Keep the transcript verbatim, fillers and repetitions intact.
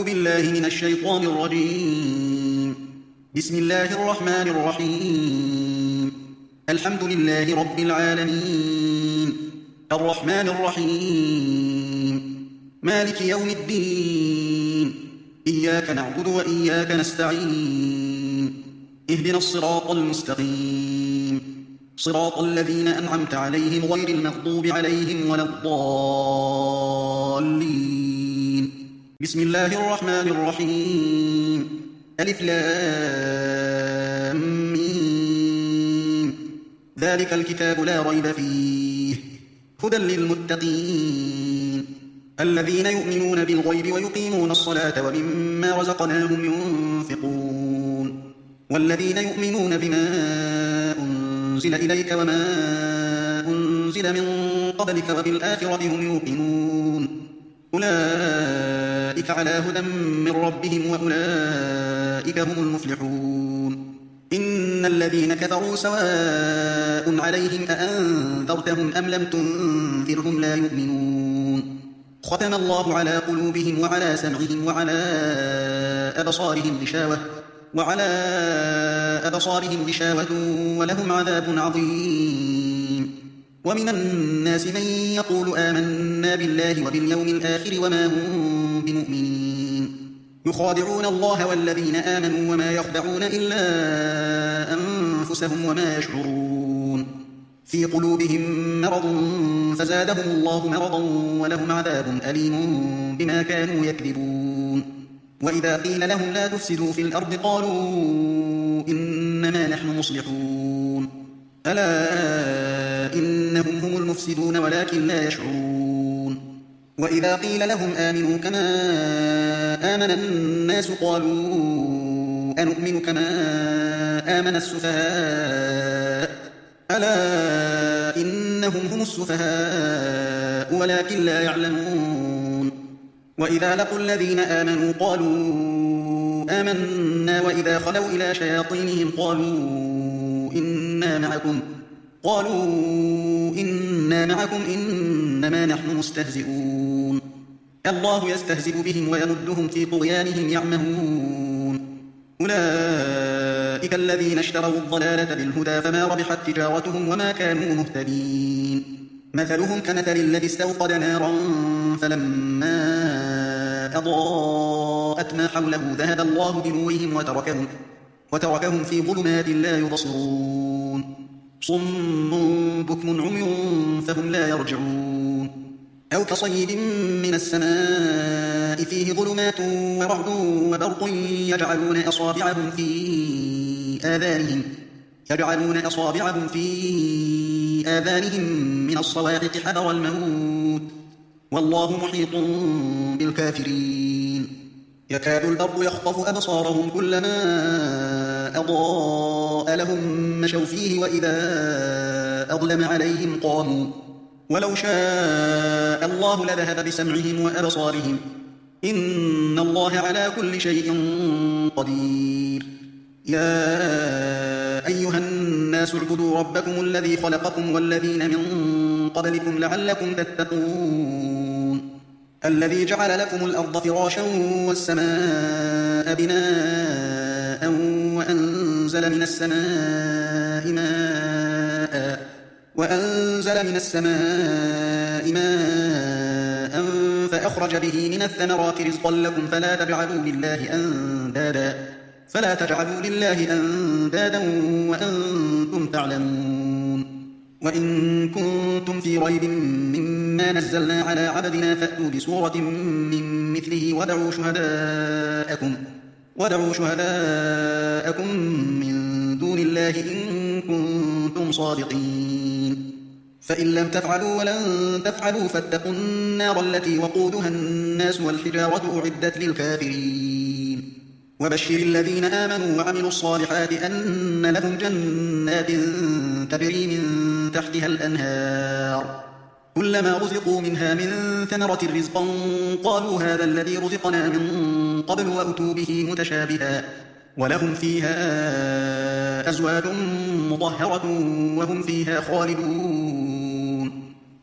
أعوذ بالله من الشيطان الرجيم. بسم الله الرحمن الرحيم. الحمد لله رب العالمين، الرحمن الرحيم، مالك يوم الدين، إياك نعبد وإياك نستعين، اهدنا الصراط المستقيم، صراط الذين أنعمت عليهم غير المغضوب عليهم ولا الضالين. بسم الله الرحمن الرحيم. ألف لام ميم. ذلك الكتاب لا ريب فيه هدى للمتقين الذين يؤمنون بالغيب ويقيمون الصلاة ومما رزقناهم ينفقون والذين يؤمنون بما أنزل إليك وما أنزل من قبلك وبالآخرة هم يوقنون أولئك على هدى من ربهم وأولئك هم المفلحون. إن الذين كفروا سواء عليهم أأنذرتهم أم لم تنذرهم لا يؤمنون. ختم الله على قلوبهم وعلى سمعهم وعلى أبصارهم غشاوة وعلى أبصارهم غشاوة ولهم عذاب عظيم. ومن الناس من يقول آمنا بالله وباليوم الآخر وما هم بمؤمنين. يخادعون الله والذين آمنوا وما يخدعون إلا أنفسهم وما يشعرون. في قلوبهم مرض فزادهم الله مرضا ولهم عذاب أليم بما كانوا يكذبون. وإذا قيل لهم لا تفسدوا في الأرض قالوا إنما نحن مصلحون ألا إنهم هم المفسدون ولكن لا يشعرون. وإذا قيل لهم آمنوا كما آمن الناس قالوا أنؤمن كما آمن السفهاء ألا إنهم هم السفهاء ولكن لا يعلمون. وإذا لقوا الذين آمنوا قالوا آمنا وإذا خلوا إلى شياطينهم قالوا إنا معكم قالوا إنا معكم إنما نحن مستهزئون. الله يستهزئ بهم ويمدهم في طغيانهم يعمهون. أولئك الذين اشتروا الضلالة بالهدى فما ربحت تجارتهم وما كانوا مهتدين. مثلهم كمثل الذي استوقد نارا فلما أضاءت ما حوله ذهب الله بنورهم وتركهم, وتركهم في ظلمات لا يبصرون. صم بكم عمي فهم لا يرجعون. أو كصيب من السماء فيه ظلمات ورعد وبرق يجعلون أصابعهم في آذانهم يجعلون أصابعهم في آذانهم من الصواعق حذر الموت والله محيط بالكافرين. يكاد البرق يخطف أبصارهم كلما أضاء لهم مشوا فيه وإذا أظلم عليهم قاموا ولو شاء الله لذهب بسمعهم وأبصارهم إن الله على كل شيء قدير. يا أيها الناس اعبدوا ربكم الذي خلقكم والذين من قبلكم لعلكم تتقون الذي جعل لكم الأرض فراشا والسماء بناء وأنزل من السماء ماء وأنزل من السماء ماء فأخرج به من الثمرات رزقا لكم فلا تجعلوا لله أندادا فلا تجعلوا لله أندادا وأنتم تعلمون. وإن كنتم في ريب مما نزلنا على عبدنا فأتوا بسورة من مثله ودعوا شهداءكم ودعوا شهداءكم من دون الله إن كنتم صادقين. فإن لم تفعلوا ولن تفعلوا فاتقوا النار التي وقودها الناس والحجارة أعدت للكافرين. وبشر الذين آمنوا وعملوا الصالحات أن لهم جنات تجري من تحتها الأنهار كلما رزقوا منها من ثمرة رزقا قالوا هذا الذي رزقنا من قبل وأتوا به متشابها ولهم فيها أزواج مطهرة وهم فيها خالدون.